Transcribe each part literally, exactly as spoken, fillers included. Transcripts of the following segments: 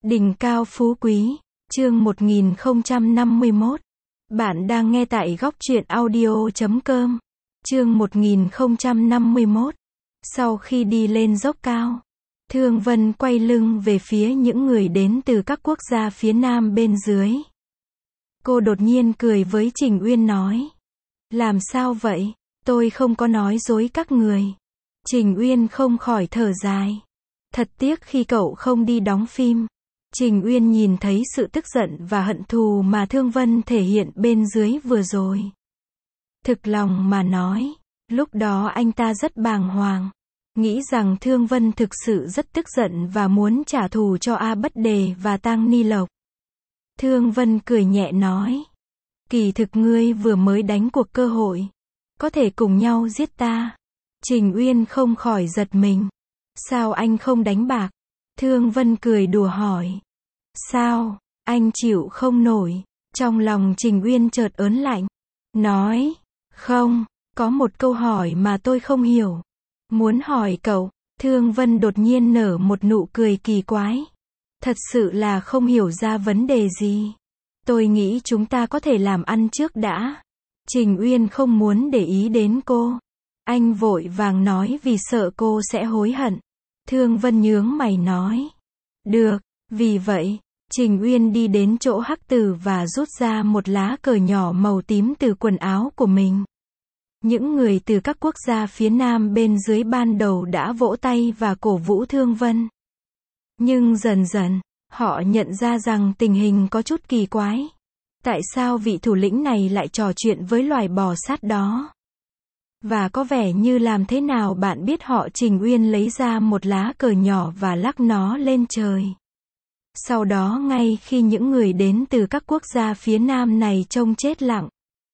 Đỉnh cao phú quý, chương một nghìn không trăm năm mươi mốt. Bạn đang nghe tại góc truyện audio chấm com. Chương một nghìn không trăm năm mươi mốt. Sau khi đi lên dốc cao, Thương Vân quay lưng về phía những người đến từ các quốc gia phía nam bên dưới. Cô đột nhiên cười với Trình Uyên nói: "Làm sao vậy? Tôi không có nói dối các người." Trình Uyên không khỏi thở dài. Thật tiếc khi cậu không đi đóng phim. Trình Uyên nhìn thấy sự tức giận và hận thù mà Thương Vân thể hiện bên dưới vừa rồi. Thực lòng mà nói, lúc đó anh ta rất bàng hoàng, nghĩ rằng Thương Vân thực sự rất tức giận và muốn trả thù cho A Bất Đề và Tang Ni Lộc. Thương Vân cười nhẹ nói: "Kỳ thực ngươi vừa mới đánh cuộc cơ hội, có thể cùng nhau giết ta." Trình Uyên không khỏi giật mình. "Sao anh không đánh bạc?" Thương Vân cười đùa hỏi. "Sao, anh chịu không nổi?" Trong lòng Trình Uyên chợt ớn lạnh. Nói: "Không, có một câu hỏi mà tôi không hiểu. Muốn hỏi cậu." Thương Vân đột nhiên nở một nụ cười kỳ quái. "Thật sự là không hiểu ra vấn đề gì. Tôi nghĩ chúng ta có thể làm ăn trước đã." Trình Uyên không muốn để ý đến cô. Anh vội vàng nói vì sợ cô sẽ hối hận. Thương Vân nhướng mày nói: "Được." Vì vậy, Trình Uyên đi đến chỗ Hắc Tử và rút ra một lá cờ nhỏ màu tím từ quần áo của mình. Những người từ các quốc gia phía nam bên dưới ban đầu đã vỗ tay và cổ vũ Thương Vân. Nhưng dần dần, họ nhận ra rằng tình hình có chút kỳ quái. Tại sao vị thủ lĩnh này lại trò chuyện với loài bò sát đó? Và có vẻ như làm thế nào bạn biết họ? Trình Uyên lấy ra một lá cờ nhỏ và lắc nó lên trời. Sau đó ngay khi những người đến từ các quốc gia phía nam này trông chết lặng.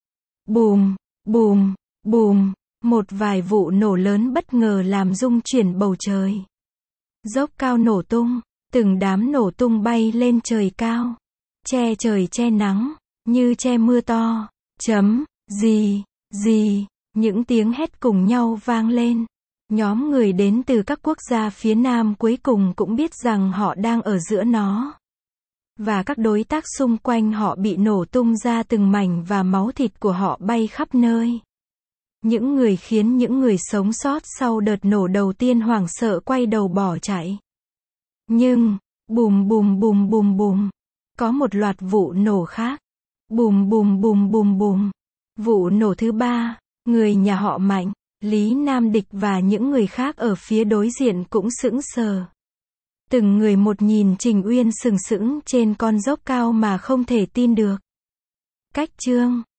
Bùm, bùm, bùm, một vài vụ nổ lớn bất ngờ làm rung chuyển bầu trời. Dốc cao nổ tung, từng đám nổ tung bay lên trời cao. Che trời che nắng, như che mưa to. Chấm, gì, gì, những tiếng hét cùng nhau vang lên. Nhóm người đến từ các quốc gia phía nam cuối cùng cũng biết rằng họ đang ở giữa nó. Và các đối tác xung quanh họ bị nổ tung ra từng mảnh và máu thịt của họ bay khắp nơi. Những người khiến những người sống sót sau đợt nổ đầu tiên hoảng sợ quay đầu bỏ chạy. Nhưng, bùm bùm bùm bùm bùm, có một loạt vụ nổ khác. Bùm bùm bùm bùm bùm. Vụ nổ thứ ba, người nhà họ Mạnh, Lý Nam Địch và những người khác ở phía đối diện cũng sững sờ. Từng người một nhìn Trình Uyên sừng sững trên con dốc cao mà không thể tin được. Cách chương